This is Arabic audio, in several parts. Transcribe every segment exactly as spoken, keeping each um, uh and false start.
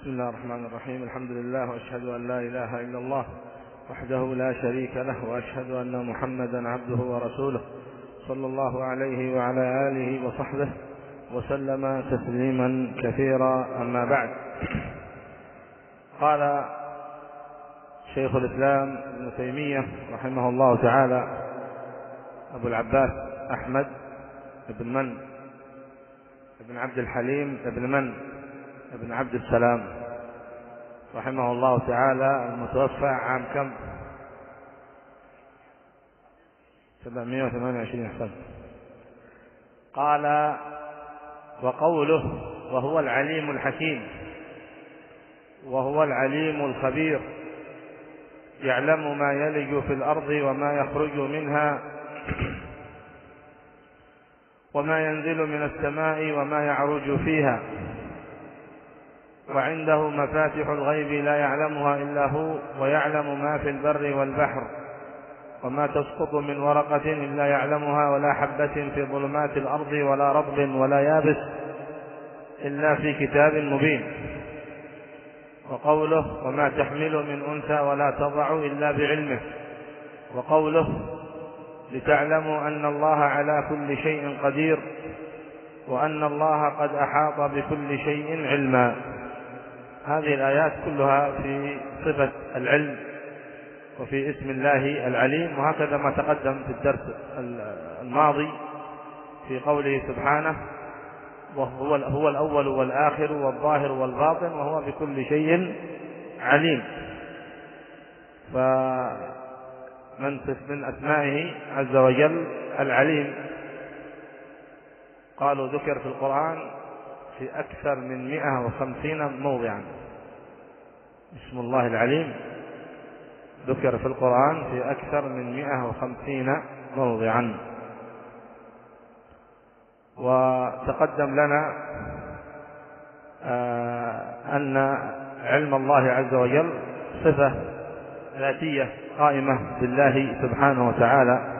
بسم الله الرحمن الرحيم. الحمد لله وأشهد أن لا إله إلا الله وحده لا شريك له، وأشهد أن محمدا عبده ورسوله صلى الله عليه وعلى آله وصحبه وسلم تسليما كثيرا. أما بعد، قال شيخ الإسلام ابن تيمية رحمه الله تعالى أبو العباس أحمد بن من ابن عبد الحليم ابن من ابن عبد السلام رحمه الله تعالى، المتوفى عام كم؟ سبعمائة وثمانية وعشرين سنة. قال: وقوله: وهو العليم الحكيم وهو العليم الخبير، يعلم ما يلج في الأرض وما يخرج منها وما ينزل من السماء وما يعرج فيها، وعنده مفاتح الغيب لا يعلمها إلا هو، ويعلم ما في البر والبحر، وما تسقط من ورقة إلا يعلمها، ولا حبة في ظلمات الأرض ولا رطب ولا يابس إلا في كتاب مبين. وقوله: وما تحمل من أنثى ولا تضع إلا بعلمه. وقوله: لتعلموا أن الله على كل شيء قدير، وأن الله قد أحاط بكل شيء علما. هذه الآيات كلها في صفة العلم وفي اسم الله العليم، وهكذا ما تقدم في الدرس الماضي في قوله سبحانه: وهو هو الأول والآخر والظاهر والباطن وهو بكل شيء عليم. فمن من أسمائه عز وجل العليم، قالوا ذكر في القرآن في أكثر من مئة وخمسين موضعا. اسم الله العليم ذكر في القرآن في أكثر من مئة وخمسين موضعا. وتقدم لنا أن علم الله عز وجل صفة ذاتية قائمة بالله سبحانه وتعالى،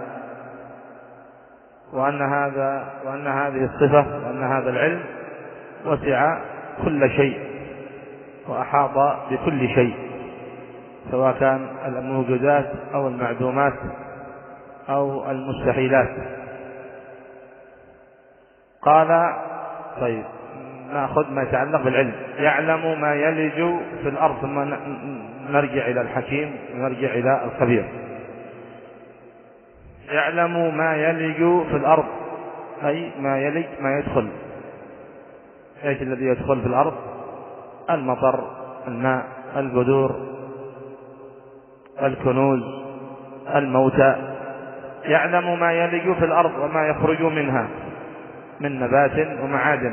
وأن هذا وأن هذه الصفة وأن هذا العلم وسع كل شيء وأحاط بكل شيء، سواء كان الموجودات أو المعدومات أو المستحيلات. قال: طيب، نأخذ ما يتعلق بالعلم. يعلم ما يلج في الأرض، ثم نرجع إلى الحكيم ونرجع إلى الخبير. يعلم ما يلج في الأرض، أي ما يلج ما يدخل. ايش الذي يدخل في الأرض؟ المطر، الماء، البذور، الكنوز، الموتى. يعلم ما يلج في الأرض وما يخرج منها من نبات ومعادن،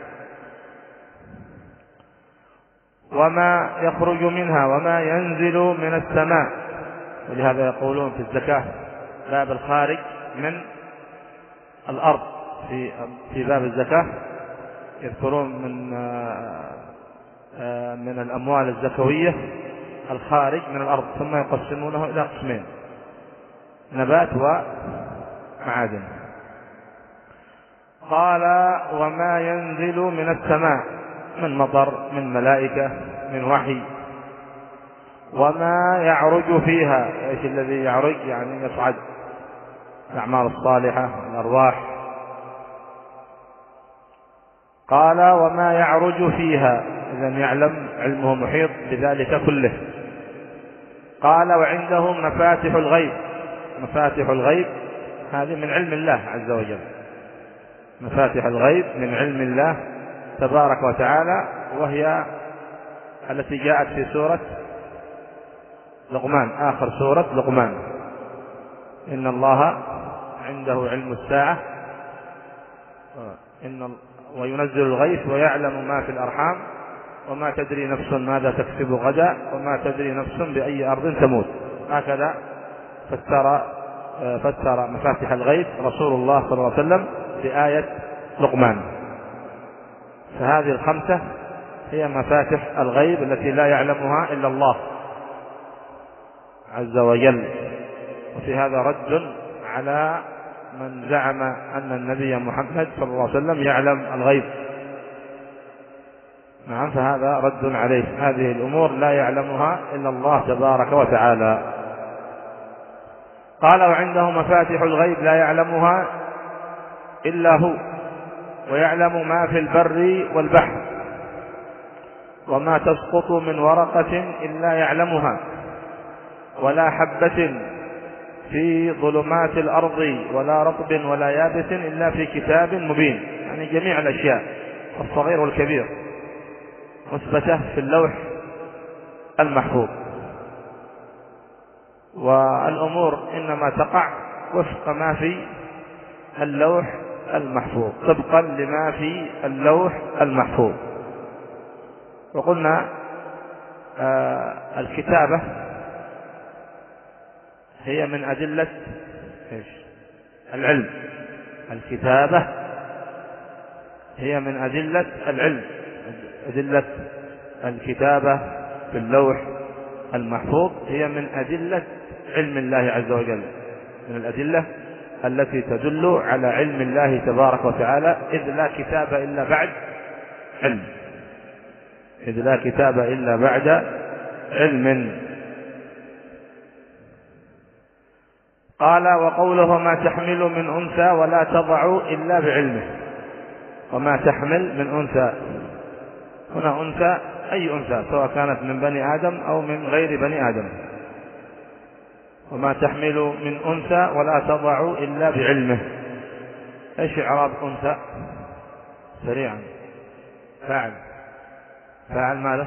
وما يخرج منها وما ينزل من السماء. ولهذا يقولون في الزكاة باب الخارج من الأرض، في في باب الزكاة يذكرون من من الأموال الزكوية الخارج من الأرض، ثم يقسمونه إلى قسمين: نبات ومعادن. قال: وما ينزل من السماء من مطر، من ملائكة، من وحي. وما يعرج فيها، ايش الذي يعرج؟ يعني يصعد، الأعمال الصالحة، الأرواح. قال: وما يعرج فيها، إذن يعلم، علمه محيط بذلك كله. قال: وعنده مفاتح الغيب. مفاتح الغيب هذه من علم الله عز وجل، مفاتح الغيب من علم الله تبارك وتعالى، وهي التي جاءت في سورة لقمان، آخر سورة لقمان: إن الله عنده علم الساعة إن وينزل الغيث ويعلم ما في الأرحام وما تدري نفس ماذا تكسب غدا وما تدري نفس بأي أرض تموت. هكذا فسر فسر مفاتح الغيب رسول الله صلى الله عليه وسلم في آية لقمان. فهذه الخمسة هي مفاتح الغيب التي لا يعلمها إلا الله عز وجل. وفي هذا رد على من زعم أن النبي محمد صلى الله عليه وسلم يعلم الغيب، نعم، فهذا رد عليه. هذه الأمور لا يعلمها إلا الله تبارك وتعالى. قال: وعنده مفاتح الغيب لا يعلمها إلا هو، ويعلم ما في البر والبحر، وما تسقط من ورقة إلا يعلمها، ولا حبة في ظلمات الأرض ولا رطب ولا يابس إلا في كتاب مبين. يعني جميع الأشياء الصغير والكبير مثبتة في اللوح المحفوظ، والأمور إنما تقع وفق ما في اللوح المحفوظ، طبقا لما في اللوح المحفوظ. وقلنا آه الكتابة هي من أدلة العلم. الكتابة هي من أدلة العلم، أدلة الكتابة في اللوح المحفوظ هي من أدلة علم الله عز وجل، من الأدلة التي تدل على علم الله تبارك وتعالى، إذ لا كتاب إلا بعد علم، إذ لا كتاب إلا بعد علم. قال: وقوله: ما تحمل من أنثى ولا تضع إلا بعلمه. وما تحمل من أنثى، هنا أنثى أي أنثى، سواء كانت من بني آدم أو من غير بني آدم. وما تحمل من أنثى ولا تضع إلا بعلمه. إيش إعراب أنثى؟ سريعا. فاعل. فاعل ماذا؟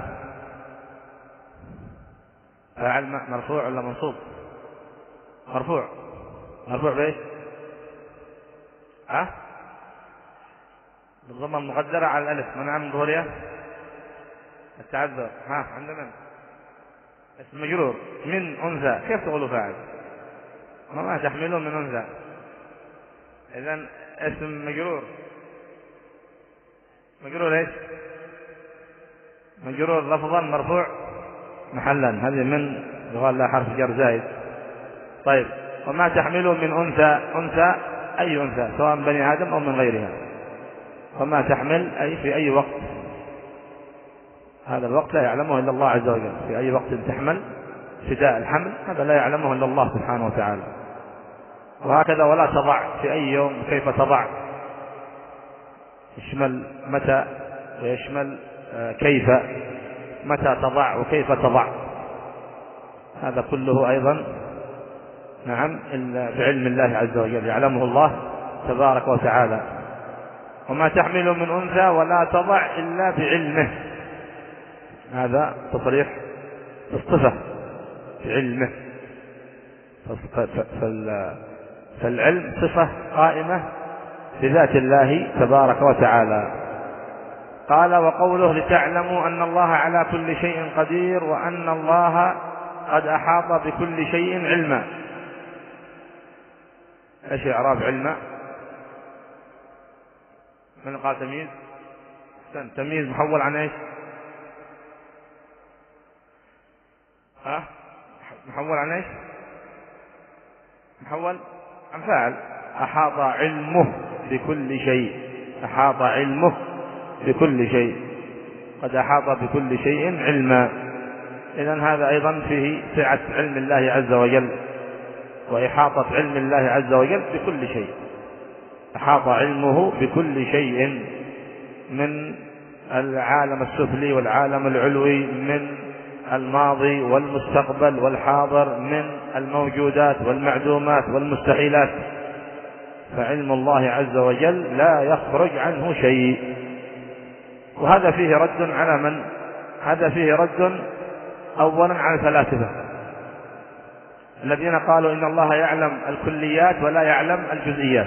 فاعل مرفوع ولا منصوب؟ مرفوع. مرفوع بإيش؟ ها؟ بالضمة المقدرة على الألف، منع من ظهورها التعذر. ها عندنا اسم مجرور من أنثى، كيف تقولوا فاعل؟ وما تحملون من أنثى، إذن اسم مجرور. مجرور إيش؟ مجرور لفظا مرفوع محلا، هذه من يقال لها حرف جر زائد. طيب، وما تحملون من أنثى، أنثى أي أنثى، سواء بني آدم أو من غيرها. وما تحمل أي في أي وقت، هذا الوقت لا يعلمه إلا الله عز وجل، في أي وقت تحمل ابتداء الحمل هذا لا يعلمه إلا الله سبحانه وتعالى. وهكذا ولا تضع في أي يوم، كيف تضع، يشمل متى ويشمل كيف، متى تضع وكيف تضع، هذا كله أيضا نعم بعلم الله عز وجل، يعلمه الله تبارك وتعالى. وما تحمل من أنثى ولا تضع إلا بعلمه، هذا تصريح الصفة بعلمه، فالعلم صفة قائمة بذات الله تبارك وتعالى. قال: وقوله: لتعلموا أن الله على كل شيء قدير وأن الله قد أحاط بكل شيء علما. ايش إعراب علما؟ من قال تمييز؟ تمييز محول عن ايش؟ ها؟ محول عن ايش؟ محول عن فاعل. أحاط علمه بكل شيء، أحاط علمه بكل شيء، قد أحاط بكل شيء علما. إذن هذا أيضا فيه سعة علم الله عز وجل وإحاطة علم الله عز وجل بكل شيء. أحاط علمه بكل شيء من العالم السفلي والعالم العلوي، من الماضي والمستقبل والحاضر، من الموجودات والمعدومات والمستحيلات. فعلم الله عز وجل لا يخرج عنه شيء. وهذا فيه رد على من؟ هذا فيه رد أولا على الفلاسفة الذين قالوا إن الله يعلم الكليات ولا يعلم الجزئيات،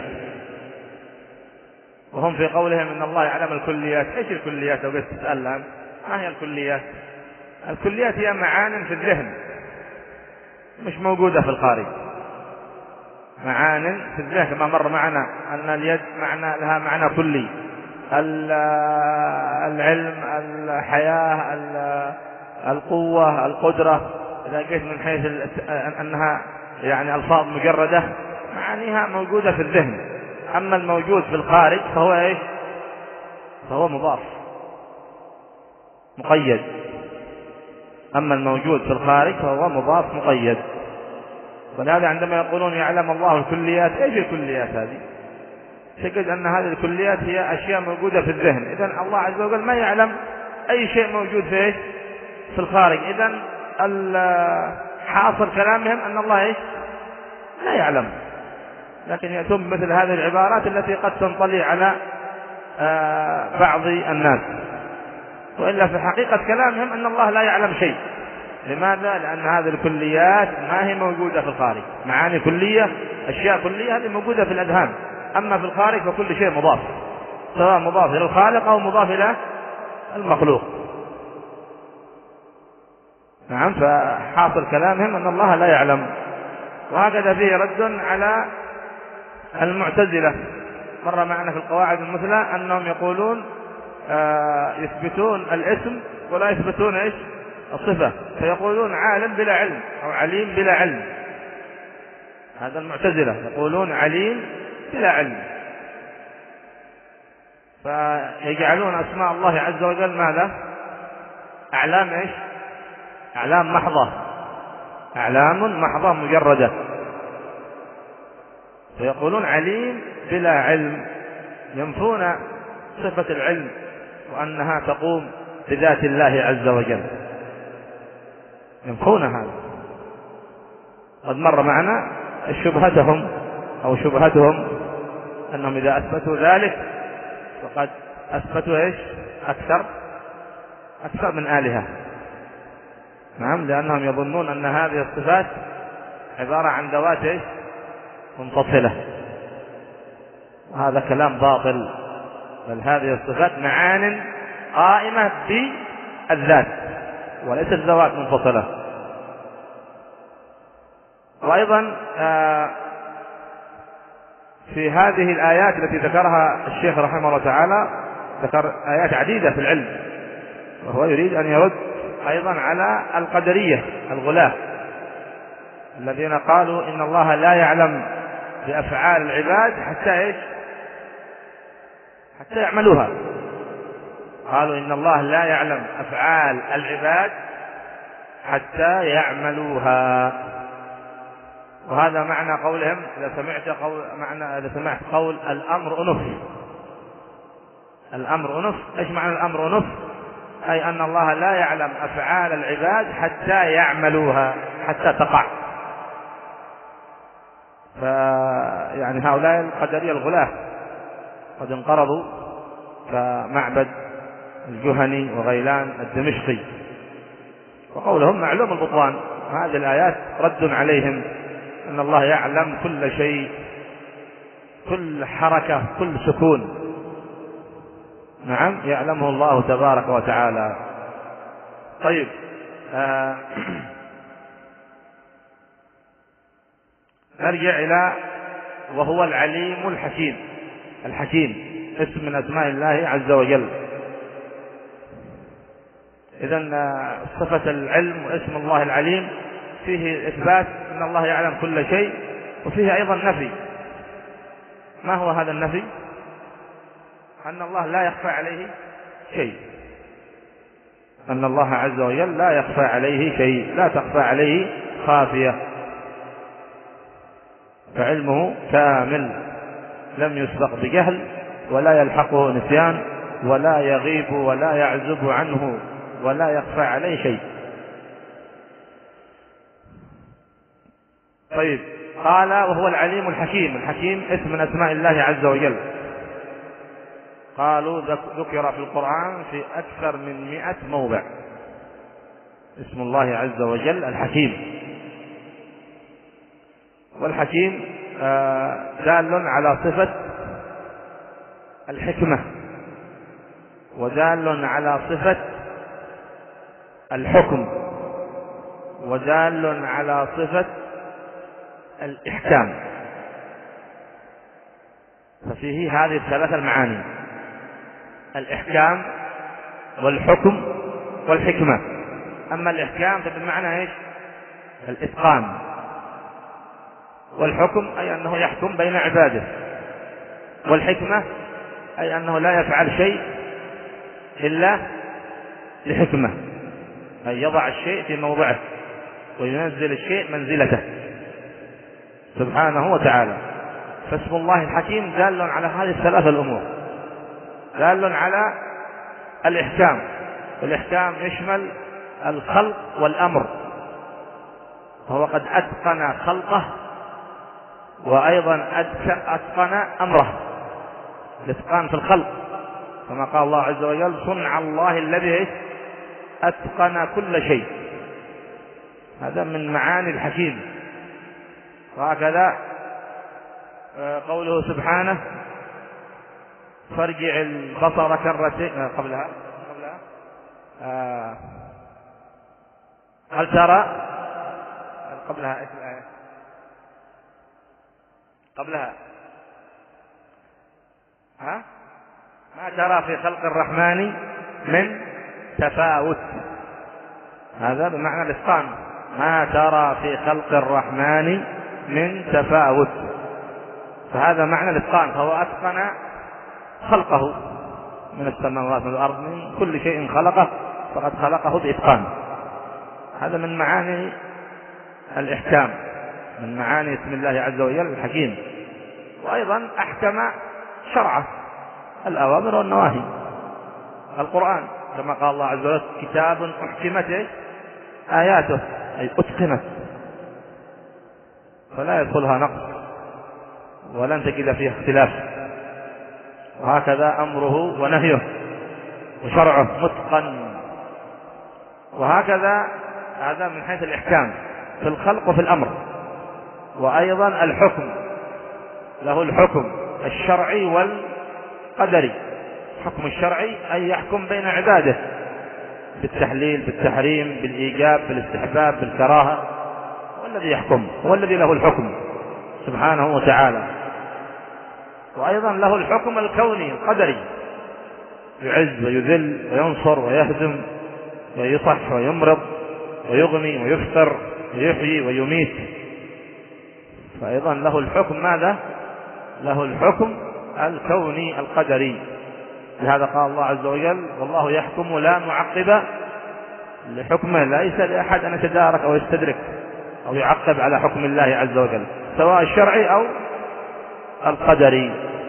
وهم في قولهم إن الله يعلم الكليات. إيش الكليات؟ لو قلت تسأل الآن ما هي الكليات؟ الكليات هي معان في الذهن مش موجودة في الخارج، معان في الذهن كما مر معنا أن اليد معنى لها معنى كلي، العلم، الحياة، القوة، القدرة، إذا قلت من حيث أنها يعني ألفاظ مجردة معانيها موجودة في الذهن. أما الموجود في الخارج فهو إيش؟ فهو مضاف. مقيد، أما الموجود في الخارج فهو مضاف مقيد. ولهذا عندما يقولون يعلم الله الكليات، ايش الكليات هذه؟ تجد أن هذه الكليات هي أشياء موجودة في الذهن. إذن الله عز وجل ما يعلم أي شيء موجود في إيش؟ في الخارج. إذن حاصل كلامهم أن الله إيش؟ لا يعلم. لكن يأتون بمثل هذه العبارات التي قد تنطلي على بعض الناس، وإلا في حقيقة كلامهم أن الله لا يعلم شيء. لماذا؟ لأن هذه الكليات ما هي موجودة في الخارج. معاني كلية، أشياء كلية، هذه موجودة في الأذهان. أما في الخارج فكل شيء مضاف، سواء مضاف إلى الخالق أو مضاف إلى المخلوق. نعم، فحاصل كلامهم أن الله لا يعلم. وهكذا فيه رد على المعتزلة، مر معنا في القواعد المثلى أنهم يقولون آه يثبتون الاسم ولا يثبتون إيش؟ الصفة، فيقولون عالم بلا علم أو عليم بلا علم. هذا المعتزلة يقولون عليم بلا علم، فيجعلون أسماء الله عز وجل ماذا؟ أعلام إيش؟ أعلام محضة، أعلام محضة مجردة. فيقولون عليم بلا علم، ينفون صفة العلم وأنها تقوم بذات الله عز وجل، ينفون هذا. قد مر معنا شبهتهم أو شبهتهم أنهم إذا أثبتوا ذلك فقد أثبتوا إيش؟ أكثر أكثر من آلهة. نعم، لأنهم يظنون أن هذه الصفات عبارة عن ذوات إيش؟ منفصلة، وهذا كلام باطل. بل هذه الصفات معان قائمة بالذات وليست ذوات منفصلة. وأيضا في هذه الآيات التي ذكرها الشيخ رحمه الله تعالى، ذكر آيات عديدة في العلم، وهو يريد أن يرد أيضا على القدرية الغلاة الذين قالوا إن الله لا يعلم بأفعال العباد حتى إيش؟ حتى يعملوها. قالوا إن الله لا يعلم أفعال العباد حتى يعملوها. وهذا معنى قولهم إذا سمعت قول معنى إذا سمعت قول الأمر أنف. الأمر أنف، إيش معنى الأمر أنف؟ أي أن الله لا يعلم أفعال العباد حتى يعملوها، حتى تقع. فيعني هؤلاء القدرية الغلاة قد انقرضوا كمعبد الجهني وغيلان الدمشقي، وقولهم معلوم البطلان. هذه الآيات رد عليهم أن الله يعلم كل شيء، كل حركة، كل سكون. نعم، يعلمه الله تبارك وتعالى. طيب، آه نرجع إلى وهو العليم الحكيم. الحكيم اسم من أسماء الله عز وجل. إذن صفة العلم واسم الله العليم فيه إثبات أن الله يعلم كل شيء، وفيه أيضا نفي. ما هو هذا النفي؟ أن الله لا يخفى عليه شيء، أن الله عز وجل لا يخفى عليه شيء، لا تخفى عليه خافية، فعلمه كامل لم يسبق بجهل ولا يلحقه نسيان ولا يغيب ولا يعزب عنه ولا يخفى عليه شيء. طيب، قال وهو العليم الحكيم. الحكيم اسم من أسماء الله عز وجل. قالوا ذكر في القرآن في أكثر من مئة موضع اسم الله عز وجل الحكيم. والحكيم دال على صفة الحكمة، ودال على صفة الحكم، ودال على صفة الإحكام. ففيه هذه الثلاثة المعاني: الإحكام والحكم والحكمة. أما الإحكام فبمعنى إيش؟ الإتقان. والحكم أي أنه يحكم بين عباده. والحكمة أي أنه لا يفعل شيء إلا لحكمة، أي يضع الشيء في موضعه وينزل الشيء منزلته سبحانه وتعالى. فاسم الله الحكيم دال على هذه الثلاثة الأمور، دال على الإحكام. الإحكام يشمل الخلق والأمر، فهو قد أتقن خلقه وأيضا أتقن أمره، الإتقان في الخلق كما قال الله عز وجل صنع الله الذي أتقن كل شيء، هذا من معاني الحكيم. وهكذا قوله سبحانه فارجع البصر كرتين قبلها قبلها آه هل ترى قبلها ايش الآية قبلها ها ما ترى في خلق الرحمن من تفاوت، هذا بمعنى الإتقان، ما ترى في خلق الرحمن من تفاوت، فهذا معنى الإتقان، فهو أتقن خلقه من السماوات والأرض من كل شيء خلقه فقد خلقه بإتقان. هذا من معاني الإحكام، من معاني اسم الله عز وجل الحكيم. وأيضا أحكم شرعه الأوامر والنواهي، القرآن كما قال الله عز وجل كتاب أحكمت آياته أي أتقنت فلا يدخلها نقص ولن تجد فيها اختلاف. وهكذا أمره ونهيه وشرعه متقن. وهكذا هذا من حيث الإحكام في الخلق وفي الأمر. وأيضا الحكم، له الحكم الشرعي والقدري. الحكم الشرعي أي يحكم بين عباده بالتحليل بالتحريم بالإيجاب بالاستحباب بالكراهة، هو الذي يحكم، هو الذي له الحكم سبحانه وتعالى. وأيضا له الحكم الكوني القدري، يعز ويذل وينصر ويهزم ويصح ويمرض ويغني ويفطر ويحيي ويميت، فأيضا له الحكم ماذا؟ له الحكم الكوني القدري. لهذا قال الله عز وجل والله يحكم لا معقب لحكمه، ليس لأحد أن يتدارك أو يستدرك أو يعقب على حكم الله عز وجل سواء الشرعي أو القدري.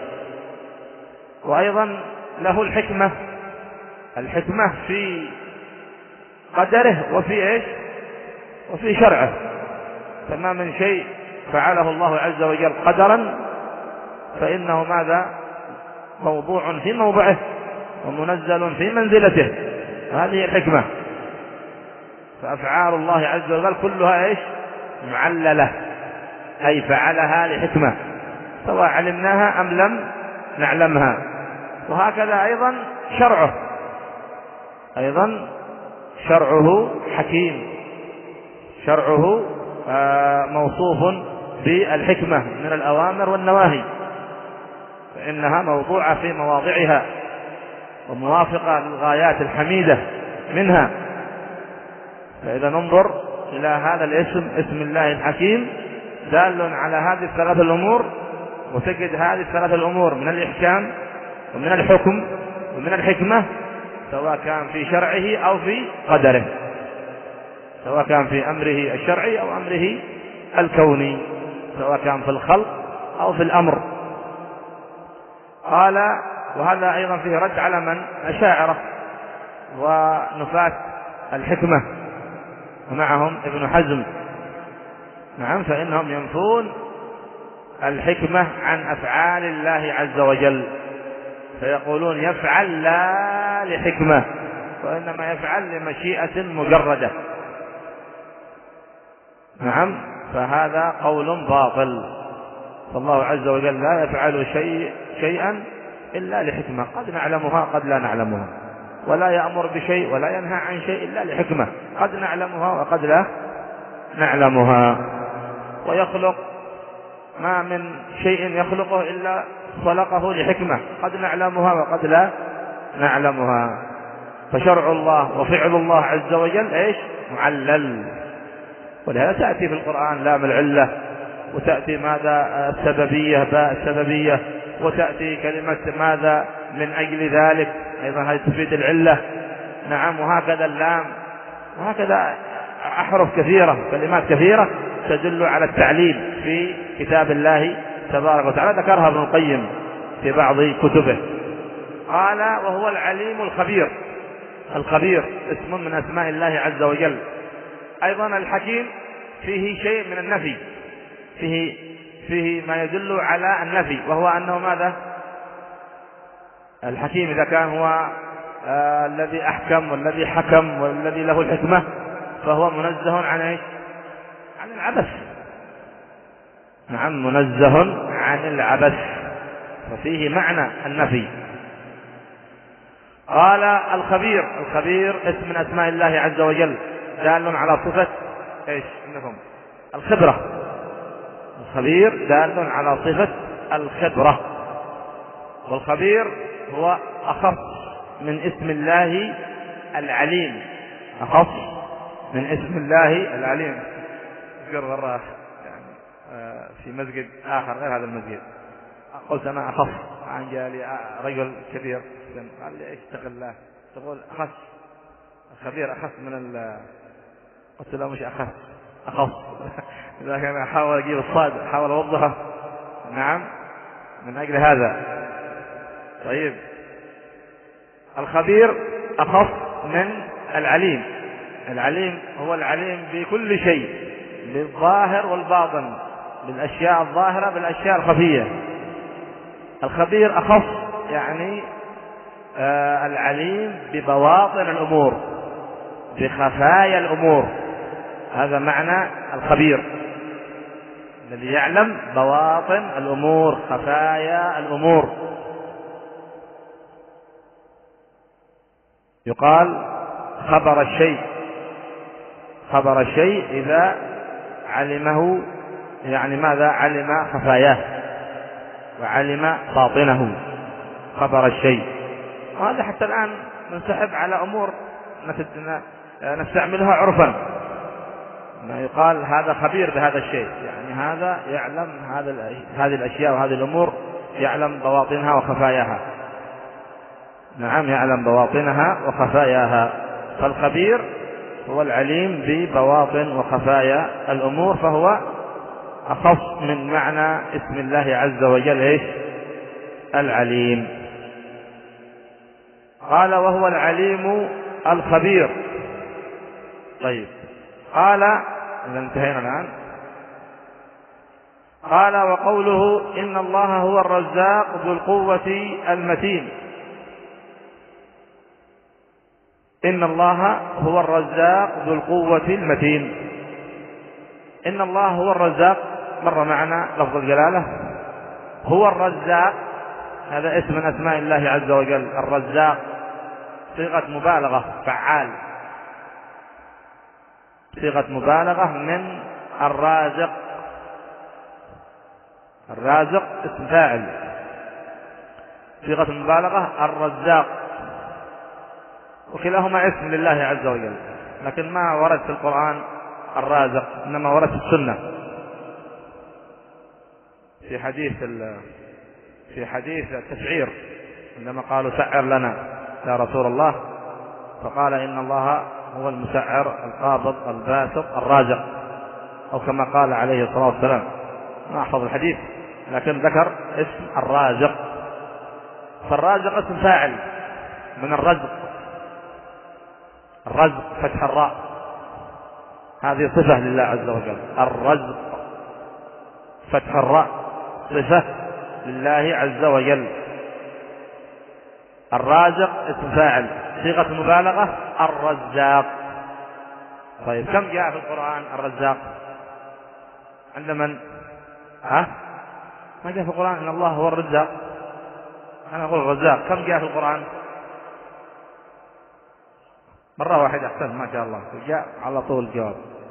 وأيضا له الحكمة، الحكمة في قدره وفي إيش؟ وفي شرعه. فما من شيء فعله الله عز وجل قدرا فإنه ماذا؟ موضوع في موضعه ومنزل في منزلته، هذه الحكمة. فأفعال الله عز وجل كلها إيش؟ معللة، أي فعلها لحكمة سواء علمناها أم لم نعلمها. وهكذا أيضا شرعه، أيضا شرعه حكيم، شرعه موصوف بالحكمة من الأوامر والنواهي، فإنها موضوعة في مواضعها وموافقة للغايات الحميدة منها. فإذا ننظر إلى هذا الاسم اسم الله الحكيم دال على هذه الثلاث الأمور، وتجد هذه الثلاث الأمور من الإحكام ومن الحكم ومن الحكمة، سواء كان في شرعه أو في قدره، سواء كان في أمره الشرعي أو أمره الكوني، سواء كان في الخلق أو في الأمر. قال وهذا أيضا فيه رد على من أشاعرة ونفاة الحكمة ومعهم ابن حزم، نعم، فإنهم ينفون الحكمة عن أفعال الله عز وجل، فيقولون يفعل لا لحكمة وإنما يفعل لمشيئة مجردة، نعم، فهذا قول باطل. فالله عز وجل لا يفعل شيء شيئا إلا لحكمة قد نعلمها قد لا نعلمها، ولا يأمر بشيء ولا ينهى عن شيء إلا لحكمة قد نعلمها وقد لا نعلمها. ويخلق ما من شيء يخلقه إلا خلقه لحكمة قد نعلمها وقد لا نعلمها. فشرع الله وفعل الله عز وجل إيش؟ معلل. ولهذا تأتي في القرآن لام العلة، وتأتي ماذا؟ السببية، باء السببية، وتأتي كلمة ماذا؟ من أجل ذلك، أيضا هذه تفيد العلة، نعم، وهكذا اللام، وهكذا أحرف كثيرة، كلمات كثيرة تدل على التعليل في كتاب الله تبارك وتعالى، ذكرها ابن القيم في بعض كتبه. قال وهو العليم الخبير. الخبير اسم من أسماء الله عز وجل. أيضا الحكيم فيه شيء من النفي، فيه, فيه ما يدل على النفي، وهو أنه ماذا؟ الحكيم إذا كان هو آه الذي أحكم والذي حكم والذي له الحكمة، فهو منزه عن ايش؟ عن العبث. نعم، منزه عن العبث، ففيه معنى النفي. قال الخبير. الخبير اسم من أسماء الله عز وجل، دال على صفة ايش؟ انكم الخبرة. الخبير دال على صفة الخبرة، والخبير هو أخص من اسم الله العليم، أخص من اسم الله العليم. ذكر مرة يعني في مسجد آخر غير هذا المسجد، قلت أنا أخص، عن جالي رجل كبير قال لي ايش اتق الله تقول أخص؟ الخبير أخص من ال قلت له مش أخص، أخص. لكن أنا أحاول أجيب الصاد، أحاول أوضحه. نعم، من أجل هذا. طيب، الخبير أخص من العليم. العليم هو العليم بكل شيء، بالظاهر والباطن، بالأشياء الظاهرة بالأشياء الخفية. الخبير أخص يعني آه العليم ببواطن الأمور، بخفايا الأمور. هذا معنى الخبير، الذي يعلم بواطن الأمور، خفايا الأمور. يقال خبر الشيء، خبر الشيء إذا علمه، يعني ماذا؟ علم خفاياه وعلم باطنه، خبر الشيء. وهذا حتى الآن ننسحب على أمور نستعملها عرفا، ما يقال هذا خبير بهذا الشيء، يعني هذا يعلم هذا هذه الأشياء وهذه الأمور، يعلم بواطنها وخفاياها. نعم، يعلم بواطنها وخفاياها. فالخبير هو العليم ببواطن وخفايا الأمور، فهو أخص من معنى اسم الله عز وجل ايش؟ العليم. قال وهو العليم الخبير. طيب، قال إذا انتهينا الآن. قال وقوله إن الله هو الرزاق ذو القوة المتين. إن الله هو الرزاق ذو القوة المتين. إن الله هو الرزاق مر معنا لفظ الجلالة. هو الرزاق هذا اسم من أسماء الله عز وجل. الرزاق صيغة مبالغة، فعال، صيغة مبالغة من الرازق. الرازق اسم فاعل، صيغة المبالغة الرزاق، وكلاهما اسم لله عز وجل، لكن ما ورد في القرآن الرازق، إنما ورد في السنة. في حديث في حديث التسعير عندما قالوا سعر لنا يا رسول الله، فقال إن الله هو المسعر القابض الباسط الرازق، أو كما قال عليه الصلاة والسلام. ما أحفظ الحديث، لكن ذكر اسم الرازق. فالرازق اسم فاعل من الرزق. الرزق فتح الراء، هذه صفة لله عز وجل. الرزق فتح الراء صفة لله عز وجل. الرازق اسم فاعل، صيغة مبالغة الرزاق. طيب، كم جاء في القرآن الرزاق؟ عند من؟ ها؟ ما جاء في القرآن إن الله هو الرزاق. أنا أقول الرزاق. كم جاء في القرآن؟ مرة واحدة. أحسن، ما شاء الله، جاء على طول الجواب.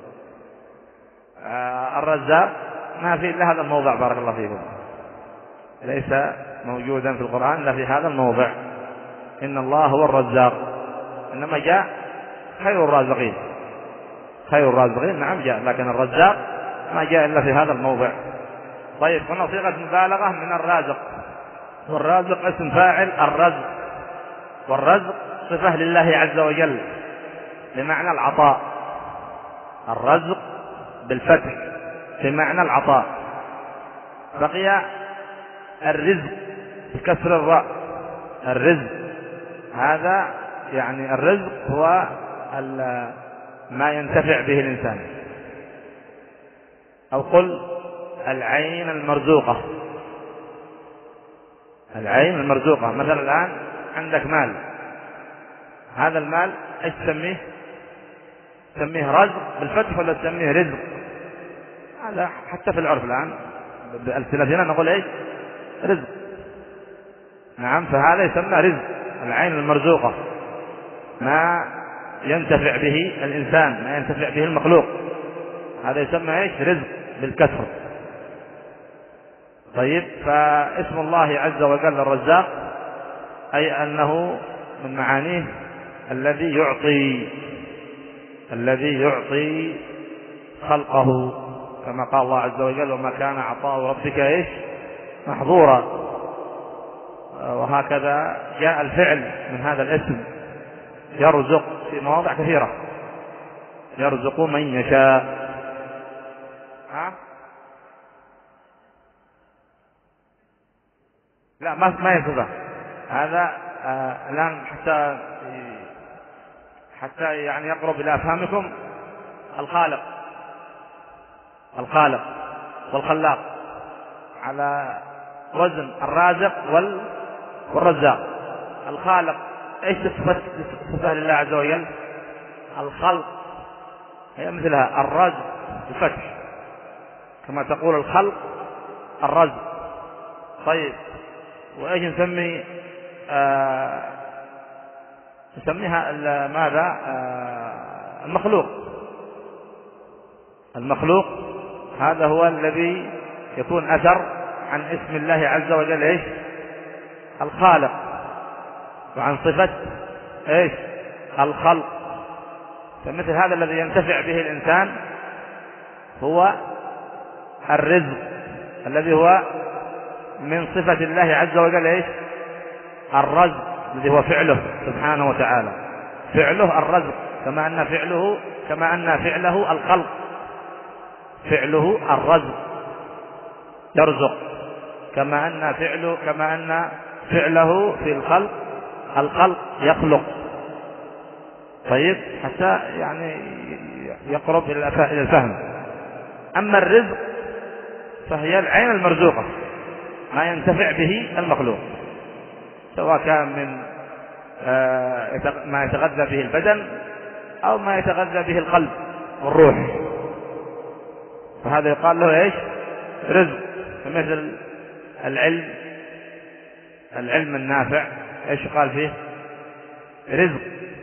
آه الرزاق ما في إلا هذا الموضع، بارك الله فيكم، ليس موجودا في القرآن إلا في هذا الموضع. إن الله هو الرزاق، إنما جاء خير الرازقين. خير الرازقين نعم جاء، لكن الرزاق ما جاء إلا في هذا الموضع. طيب، هنا صيغة مبالغة من الرازق، والرازق اسم فاعل الرزق، والرزق صفة لله عز وجل بمعنى العطاء، الرزق بالفتح بمعنى العطاء. بقي الرزق بكسر الراء. الرزق هذا يعني الرزق هو ما ينتفع به الإنسان، أو قل العين المرزوقة. العين المرزوقة، مثلا الآن عندك مال، هذا المال ايش تسميه؟ تسميه رزق بالفتح ولا تسميه رزق؟ هذا حتى في العرف الآن بألسنتنا نقول ايش؟ رزق. نعم، فهذا يسمى رزق، العين المرزوقة، ما ينتفع به الإنسان، ما ينتفع به المخلوق، هذا يسمى ايش؟ رزق بالكسر. طيب، فاسم الله عز وجل الرزاق أي أنه من معانيه الذي يعطي، الذي يعطي خلقه، كما قال الله عز وجل وما كان عطاء ربك ايش؟ محظورا. وهكذا جاء الفعل من هذا الاسم يرزق في مواضع كثيرة، يرزق من يشاء. ها؟ لا، ما ما يصفه هذا آه الآن حتى حتى يعني يقرب إلى أفهامكم. الخالق، الخالق والخلاق على وزن الرازق والرزاق. الخالق ايش صفة لله عز وجل؟ الخلق، هي مثلها الرزق بفتح، كما تقول الخلق الرزق. طيب، وايش نسمي آه نسميها ماذا؟ آه المخلوق. المخلوق هذا هو الذي يكون أثر عن اسم الله عز وجل ايش؟ الخالق، وعن صفة ايش؟ الخلق. فمثل هذا الذي ينتفع به الإنسان هو الرزق، الذي هو من صفة الله عز وجل ايش؟ الرزق، الذي هو فعله سبحانه وتعالى، فعله الرزق، كما أن فعله كما أن فعله الخلق، فعله الرزق يرزق، كما أن فعله كما أن فعله في الخلق الخلق يخلق. طيب، حتى يعني يقرب إلى الفهم. أما الرزق فهي العين المرزوقة، ما ينتفع به المخلوق، سواء كان من ما يتغذى به البدن أو ما يتغذى به القلب والروح، فهذا يقال له ايش؟ رزق. فمثل العلم، العلم النافع ايش قال فيه؟ رزق.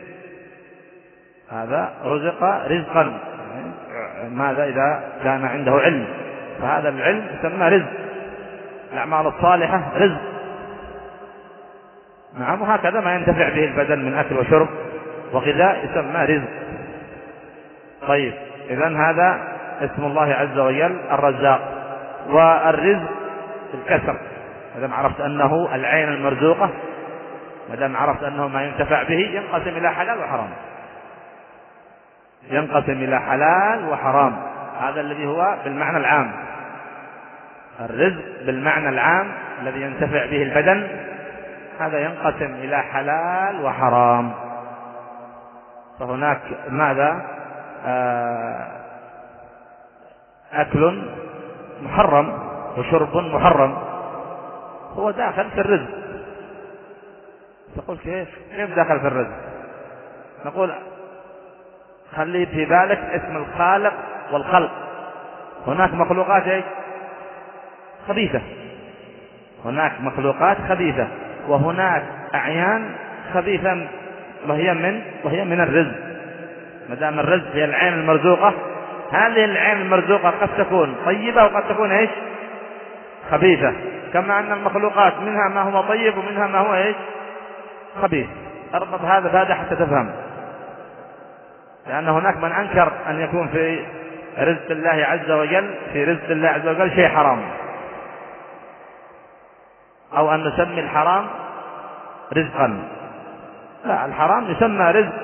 هذا رزق رزقا، ماذا؟ إذا كان عنده علم، فهذا العلم يسمى رزق. الأعمال الصالحة رزق. نعم، وهكذا ما ينتفع به البدن من أكل وشرب وغذاء يسمى رزق. طيب، إذن هذا اسم الله عز وجل الرزاق. والرزق الكسر، ما دام عرفت أنه العين المرزوقة، ما دام عرفت أنه ما ينتفع به، ينقسم إلى حلال وحرام، ينقسم إلى حلال وحرام. هذا الذي هو بالمعنى العام، الرزق بالمعنى العام الذي ينتفع به البدن، هذا ينقسم إلى حلال وحرام. فهناك ماذا؟ آه أكل محرم وشرب محرم، هو داخل في الرزق. تقول كيف كيف داخل في الرزق؟ نقول خلي في بالك اسم الخالق والخلق. هناك مخلوقات ايش؟ خبيثة، هناك مخلوقات خبيثة، وهناك أعيان خبيثة، وهي من وهي من الرزق. ما دام الرزق هي العين المرزوقة، هذه العين المرزوقة قد تكون طيبة وقد تكون ايش؟ خبيثة. كما أن المخلوقات منها ما هو طيب ومنها ما هو ايش؟ خبيث. اربط هذا بهذا حتى تفهم، لأن هناك من أنكر أن يكون في رزق الله عز وجل في رزق الله عز وجل شيء حرام، أو أن نسمي الحرام رزقا. لا، الحرام يسمى رزق،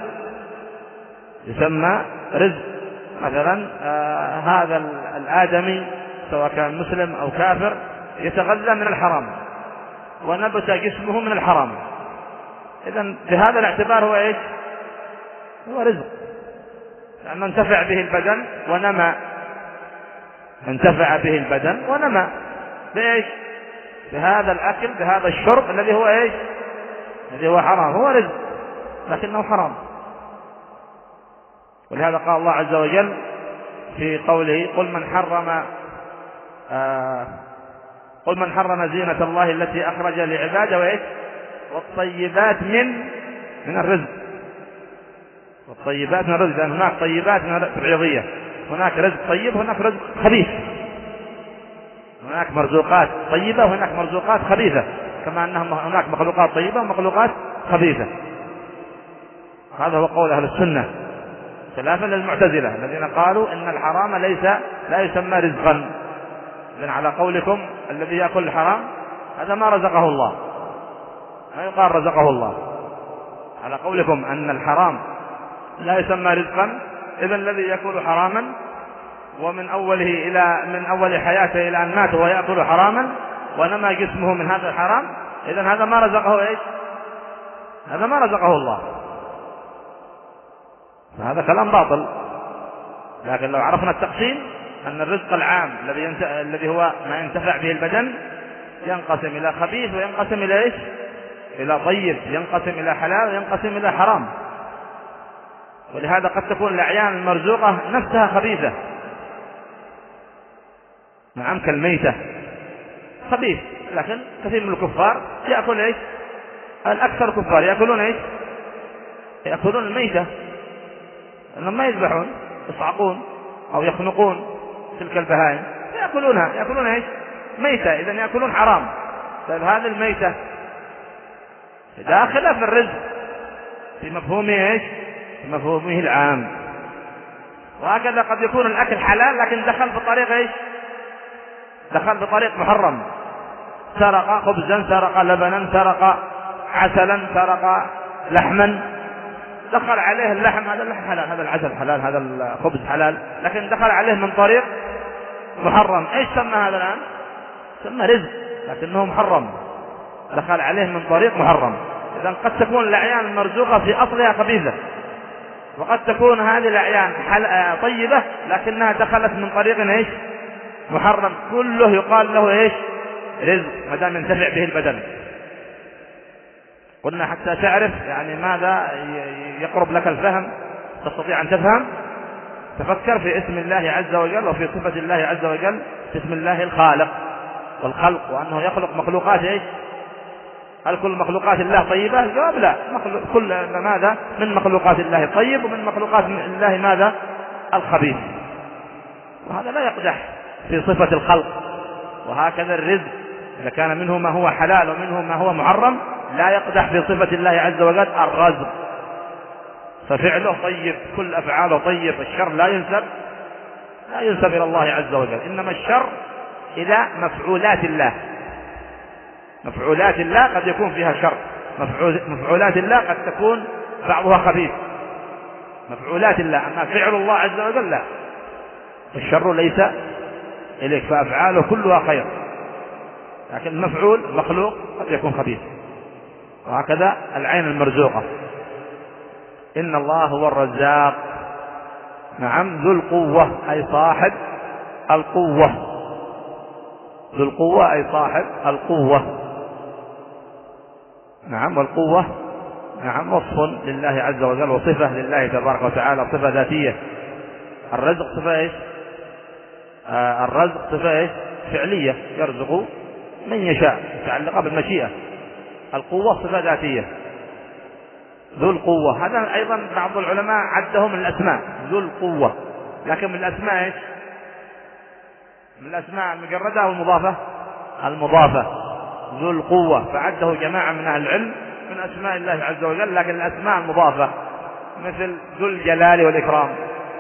يسمى رزق. مثلا آه هذا الآدمي سواء كان مسلم أو كافر يتغذى من الحرام ونبت جسمه من الحرام، إذن بهذا الاعتبار هو إيش؟ هو رزق، لأنه انتفع به البدن ونمى، انتفع به البدن ونمى بإيش؟ بهذا الأكل، بهذا الشرب الذي هو إيش؟ الذي هو حرام، هو رزق لكنه حرام. ولهذا قال الله عز وجل في قوله: قل من حرم آه قل من حرم زينة الله التي أخرج لعباده وإيش؟ والطيبات من من الرزق، والطيبات من الرزق، لأن هناك طيبات من الرزق، هناك رزق طيب وهناك رزق خبيث، هناك مرزوقات طيبة وهناك مرزوقات خبيثة، كما أن هناك مخلوقات طيبة ومخلوقات خبيثة. هذا هو قول أهل السنة، خلافا للمعتزلة الذين قالوا إن الحرام ليس لا يسمى رزقا. إذن على قولكم الذي يأكل الحرام هذا ما رزقه الله، ما يقال رزقه الله. على قولكم أن الحرام لا يسمى رزقا، إذن الذي يأكل حراما ومن أوله إلى من أول حياته إلى أن مات ويأكل حراما ونمى جسمه من هذا الحرام، إذن هذا ما رزقه إيش؟ هذا ما رزقه الله. هذا كلام باطل. لكن لو عرفنا التقسيم أن الرزق العام الذي ينت... الذي هو ما ينتفع به البدن ينقسم إلى خبيث وينقسم إلى إيش؟ إلى طيب، ينقسم إلى حلال وينقسم إلى حرام. ولهذا قد تكون الأعيان المرزوقة نفسها خبيثة، نعم، كالميتة خبيث، لكن كثير من الكفار يأكل إيش؟ الأكثر كفار يأكلون إيش؟ يأكلون الميتة، أنهم ما يذبحون، يصعقون أو يخنقون تلك البهائم يأكلونها، يأكلون إيش؟ ميتة، إذن يأكلون حرام. طيب هذه الميتة داخلة في الرزق في مفهومه إيش؟ في مفهومه العام. وهكذا قد يكون الأكل حلال لكن دخل بطريق إيش؟ دخل بطريق محرم، سرق خبزا، سرق لبنا، سرق عسلا، سرق لحما، دخل عليه اللحم، هذا اللحم حلال، هذا العسل حلال، هذا الخبز حلال، لكن دخل عليه من طريق محرم. ايش سمى هذا الآن؟ سمى رزق لكنه محرم، دخل عليه من طريق محرم. إذن قد تكون الأعيان المرزوقة في أصلها خبيثة، وقد تكون هذه الأعيان طيبة لكنها دخلت من طريق ايش؟ محرم. كله يقال له ايش؟ رزق، ما دام ينتفع به البدن. قلنا حتى تعرف يعني ماذا يقرب لك الفهم، تستطيع أن تفهم، تفكر في اسم الله عز وجل وفي صفة الله عز وجل، اسم الله الخالق والخلق، وأنه يخلق مخلوقات ايش؟ هل كل مخلوقات الله طيبة؟ الجواب لا، كل ماذا من مخلوقات الله طيب ومن مخلوقات الله ماذا؟ الخبيث. وهذا لا يقدح في صفة الخلق. وهكذا الرزق إذا كان منه ما هو حلال ومنه ما هو محرم لا يقدح في صفة الله عز وجل الرزق، ففعله طيب، كل أفعاله طيب. الشر لا ينسب لا ينسب إلى الله عز وجل، إنما الشر إلى مفعولات الله. مفعولات الله قد يكون فيها شر، مفعولات الله قد تكون بعضها خبيث، مفعولات الله. أما فعل الله عز وجل لا، الشر ليس إليك، فأفعاله كلها خير، لكن المفعول مخلوق قد يكون خبيث. وهكذا العين المرزوقة، إن الله هو الرزاق، نعم، ذو القوة أي صاحب القوة، ذو القوة أي صاحب القوة، نعم. والقوة نعم وصف لله عز وجل وصفة لله تبارك وتعالى، صفة ذاتية. الرزق صفة ايش؟ آه الرزق صفة ايش؟ فعلية، يرزق من يشاء، متعلقة بالمشيئة. القوة صفة ذاتية، ذو القوة. هذا أيضا بعض العلماء عده من الأسماء، ذو القوة، لكن من الأسماء ايش؟ من الأسماء المجردة أو المضافة؟ المضافة، ذو القوة، فعده جماعة من أهل العلم من أسماء الله عز وجل، لكن الأسماء المضافة مثل ذو الجلال والإكرام،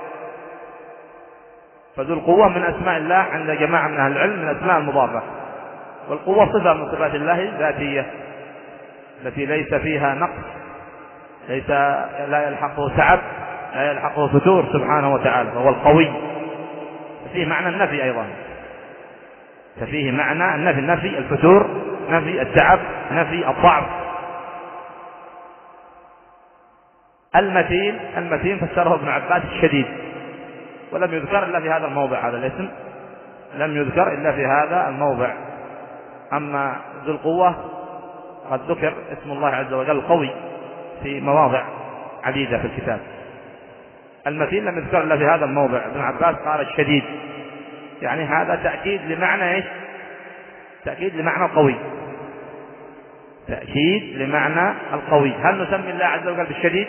فذو القوة من أسماء الله عند جماعة من أهل العلم من أسماء المضافة. والقوة صفة من صفات الله ذاتية التي ليس فيها نقص ليس لا يلحقه تعب، لا يلحقه فتور سبحانه وتعالى، فهو القوي. فيه معنى النفي أيضا، ففيه معنى النفي، نفي الفتور، نفي التعب، نفي الضعف. المتين، المتين فسره ابن عباس الشديد، ولم يذكر إلا في هذا الموضع، هذا الاسم لم يذكر إلا في هذا الموضع. أما ذو القوة قد ذكر اسم الله عز وجل القوي في مواضع عديدة في الكتاب. المتين لم يذكر إلا في هذا الموضع. ابن عباس قال الشديد، يعني هذا تأكيد لمعنى إيش؟ تأكيد لمعنى القوي، تأكيد لمعنى القوي. هل نسمي الله عز وجل بالشديد؟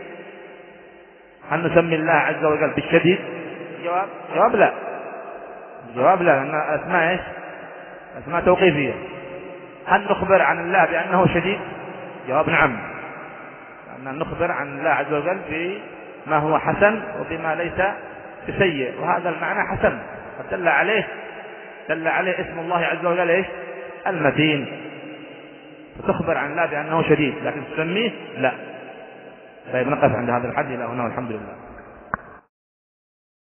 هل نسمي الله عز وجل بالشديد؟ الجواب جواب لا، الجواب لا، لأن أسماء إيش؟ أسماء توقيفية. هل نخبر عن الله بأنه شديد؟ جواب نعم، لأن نخبر عن الله عز وجل بما هو حسن وبما ليس بسيء، وهذا المعنى حسن قد دل عليه دل عليه اسم الله عز وجل إيش؟ المتين. فتخبر عن الله بأنه شديد، لكن تسميه لا. طيب نقف عند هذا الحد إلى هنا والحمد لله.